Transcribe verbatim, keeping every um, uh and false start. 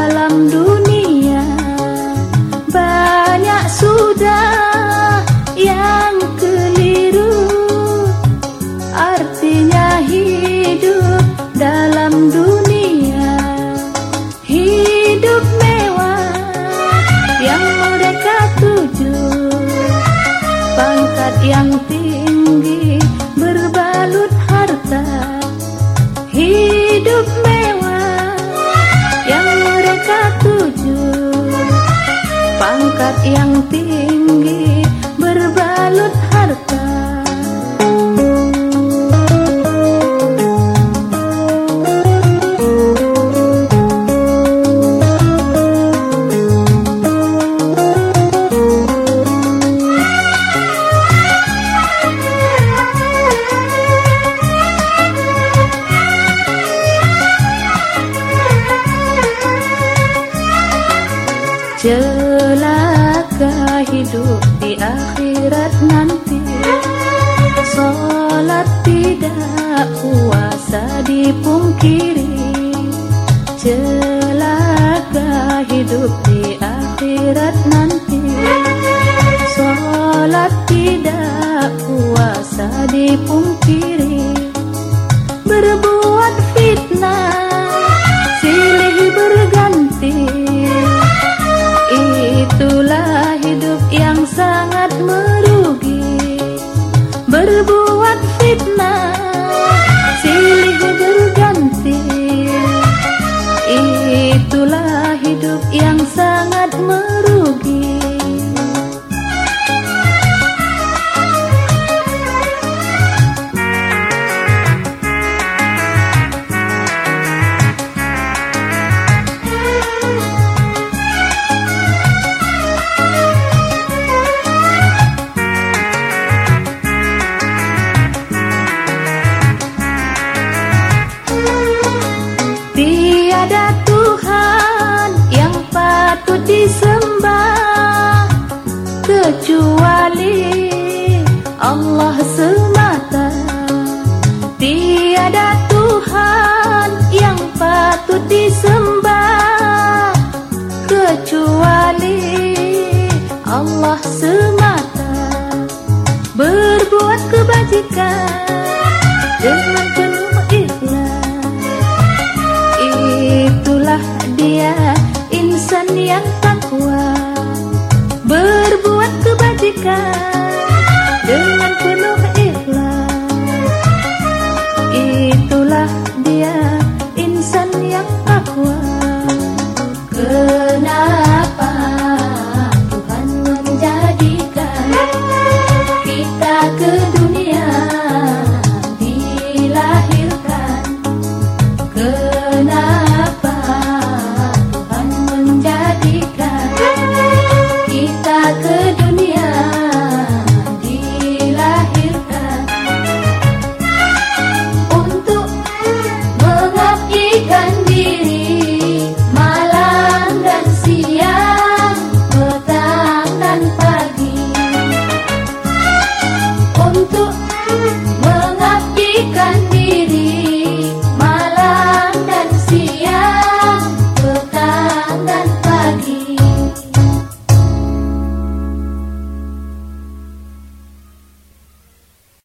dalam dunia. Banyak sudah yang keliru, artinya hidup dalam dunia. Hidup mewah yang mereka tuju, pangkat yang tinggi berbalut harta. Hidup mewah yang mereka tuju, pangkat yang tinggi berbalut harta. Celaka hidup di akhirat nanti, sholat tidak puasa dipungkiri. Celaka hidup di akhirat nanti, sholat tidak puasa dipungkiri. Berbuat fitnah silih berganti, itulah hidup yang sangat merugi. Berbuat fitnah silih berganti, itulah hidup yang sangat merugi. Tiada Tuhan yang patut disembah kecuali Allah semata. Tiada Tuhan yang patut disembah kecuali Allah semata. Berbuat kebajikan dengan penuh ikhlas, itulah dia insan yang takwa. Berbuat kebajikan